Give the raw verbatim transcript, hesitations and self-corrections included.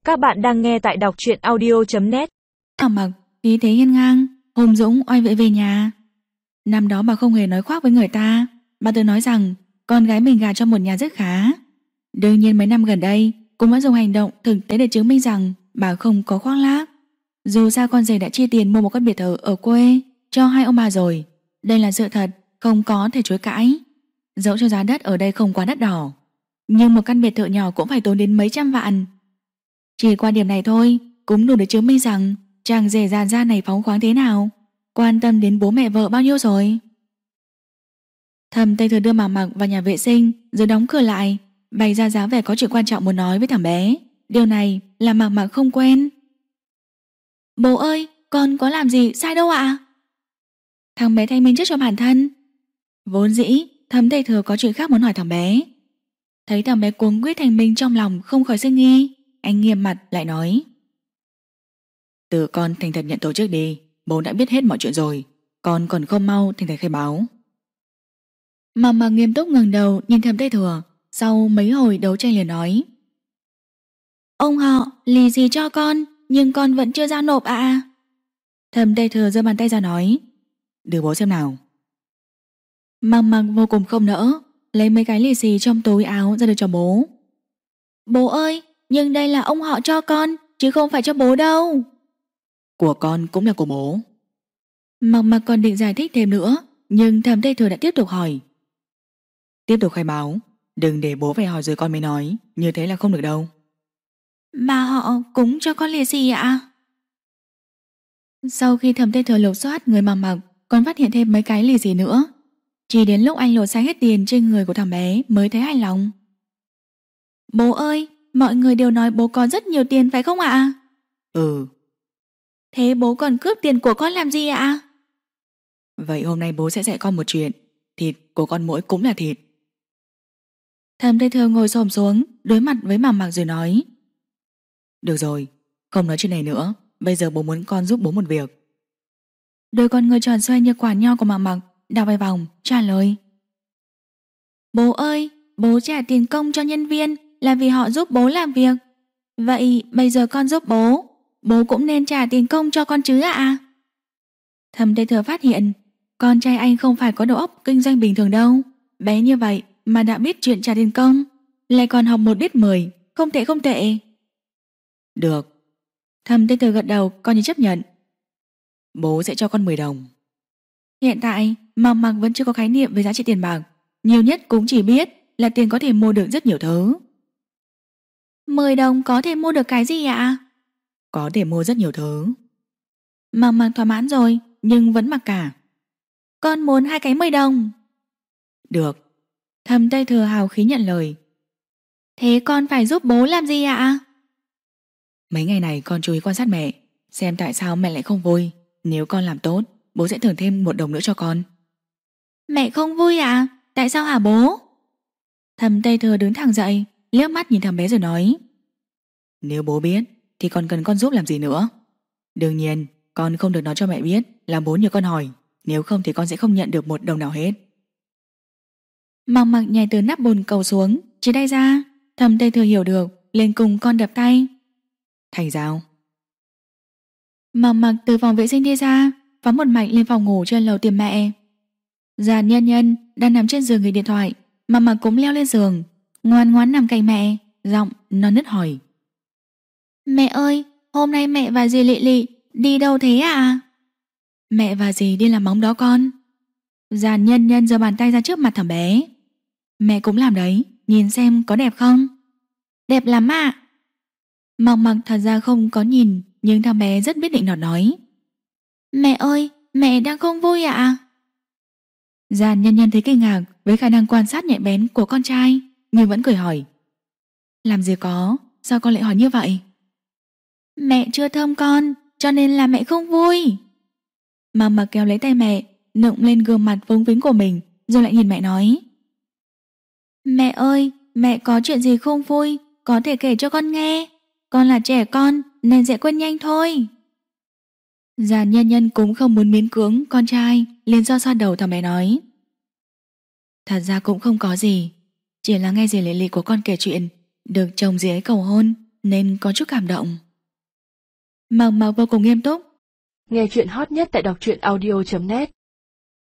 Các bạn đang nghe tại đọc truyện audio chấm net. Thảo Mặc khí thế hiên ngang, hùng dũng oai vệ về nhà. Năm đó bà không hề nói khoác với người ta, bà tự nói rằng con gái mình gả cho một nhà rất khá. Đương nhiên mấy năm gần đây cũng đã dùng hành động thực tế để chứng minh rằng bà không có khoác lác. Dù sao con rể đã chi tiền mua một căn biệt thự ở quê cho hai ông bà rồi, đây là sự thật, không có thể chối cãi. Dẫu cho giá đất ở đây không quá đắt đỏ, nhưng một căn biệt thự nhỏ cũng phải tốn đến mấy trăm vạn. Chỉ qua điểm này thôi cũng đủ để chứng minh rằng chàng rể già da này phóng khoáng thế nào, quan tâm đến bố mẹ vợ bao nhiêu rồi. Thầm Tây Thừa đưa Mạc Mặc vào nhà vệ sinh rồi đóng cửa lại, bày ra dáng vẻ có chuyện quan trọng muốn nói với thằng bé. Điều này là Mạc Mặc không quen. Bố ơi, con có làm gì sai đâu ạ? Thằng bé thanh minh trước cho bản thân. Vốn dĩ Thầm Tây Thừa có chuyện khác muốn hỏi thằng bé. Thấy thằng bé cuống quýt thành minh trong lòng không khỏi sinh nghi, anh nghiêm mặt lại nói: Từ con thành thật nhận tội trước đi, bố đã biết hết mọi chuyện rồi, con còn không mau thành thật khai báo. Mà mà nghiêm túc ngẩng đầu nhìn Thầm Tây Thừa, sau mấy hồi đấu tranh liền nói: Ông họ lì gì cho con, nhưng con vẫn chưa giao nộp ạ. À? Thầm Tây Thừa giơ bàn tay ra nói: Đưa bố xem nào. Mạc Mặc vô cùng không nỡ, lấy mấy cái lì xì trong túi áo ra đưa cho bố. Bố ơi, nhưng đây là ông họ cho con, chứ không phải cho bố đâu. Của con cũng là của bố. Mạc Mặc còn định giải thích thêm nữa, nhưng Thầm Tây Thừa đã tiếp tục hỏi: Tiếp tục khai báo, đừng để bố phải hỏi rồi con mới nói, như thế là không được đâu. Mà họ cũng cho con lì xì ạ? Sau khi Thầm Tây Thừa lục soát người Mạc Mặc, còn phát hiện thêm mấy cái lì xì nữa. Chỉ đến lúc anh lột sạch hết tiền trên người của thằng bé mới thấy hài lòng. Bố ơi, mọi người đều nói bố có rất nhiều tiền phải không ạ? Ừ. Thế bố còn cướp tiền của con làm gì ạ? Vậy hôm nay bố sẽ dạy con một chuyện, thịt của con muỗi cũng là thịt. Thầm Tây Thừa ngồi xổm xuống đối mặt với Mạc Mặc rồi nói: Được rồi, không nói chuyện này nữa, bây giờ bố muốn con giúp bố một việc. Đôi con người tròn xoay như quả nho của Mạc Mặc đảo vài vòng trả lời: Bố ơi, bố trả tiền công cho nhân viên là vì họ giúp bố làm việc. Vậy bây giờ con giúp bố, bố cũng nên trả tiền công cho con chứ ạ? Thầm Tây Thừa phát hiện con trai anh không phải có đầu óc kinh doanh bình thường đâu. Bé như vậy mà đã biết chuyện trả tiền công, lại còn học một biết mười, không tệ không tệ. Được. Thầm Tây Thừa gật đầu coi như chấp nhận. Bố sẽ cho con mười đồng. Hiện tại Mạc Mặc vẫn chưa có khái niệm về giá trị tiền bạc, nhiều nhất cũng chỉ biết là tiền có thể mua được rất nhiều thứ. Mười đồng có thể mua được cái gì ạ? Có thể mua rất nhiều thứ. Mạc Mặc thỏa mãn rồi nhưng vẫn mặc cả. Con muốn hai cái mười đồng. Được. Thầm Tây Thừa hào khí nhận lời. Thế con phải giúp bố làm gì ạ? Mấy ngày này con chú ý quan sát mẹ, xem tại sao mẹ lại không vui. Nếu con làm tốt, bố sẽ thưởng thêm một đồng nữa cho con. Mẹ không vui à? Tại sao hả bố? Thầm Tây Thừa đứng thẳng dậy, liếc mắt nhìn thằng bé rồi nói: Nếu bố biết thì còn cần con giúp làm gì nữa. Đương nhiên con không được nói cho mẹ biết là bố nhờ con hỏi, nếu không thì con sẽ không nhận được một đồng nào hết. Mạc Mặc nhảy từ nắp bồn cầu xuống, chỉ tay ra. Thầm Tây Thừa hiểu được, lên cùng con đập tay. Thành giao. Mạc Mặc từ phòng vệ sinh đi ra, phóng một mạch lên phòng ngủ trên lầu tìm mẹ. Giàn Nhân Nhân đang nằm trên giường nghịch điện thoại, Mạc Mặc cũng leo lên giường, ngoan ngoãn nằm cạnh mẹ, giọng non nớt hỏi: Mẹ ơi, hôm nay mẹ và dì Lị Lị đi đâu thế ạ? Mẹ và dì đi làm móng đó con. Giàn Nhân Nhân giơ bàn tay ra trước mặt thằng bé. Mẹ cũng làm đấy, nhìn xem có đẹp không? Đẹp lắm ạ. Mạc Mặc thật ra không có nhìn, nhưng thằng bé rất biết định nọt nói: Mẹ ơi, mẹ đang không vui ạ? Giàn Nhân Nhân thấy kinh ngạc với khả năng quan sát nhạy bén của con trai, nhưng vẫn cười hỏi: Làm gì có, sao con lại hỏi như vậy? Mẹ chưa thơm con, cho nên là mẹ không vui. Mạc Mặc kéo lấy tay mẹ, nựng lên gương mặt phúng phính của mình, rồi lại nhìn mẹ nói: Mẹ ơi, mẹ có chuyện gì không vui, có thể kể cho con nghe. Con là trẻ con nên dễ quên nhanh thôi. Giàn Nhân Nhân cũng không muốn miễn cưỡng con trai, liền xoa xoa đầu thằng bé nói: Thật ra cũng không có gì, chỉ là nghe dì Lị Lị của con kể chuyện được chồng dì ấy cầu hôn, nên có chút cảm động. Mộc Mộc vô cùng nghiêm túc. Nghe chuyện hot nhất tại đọc truyện audio chấm net.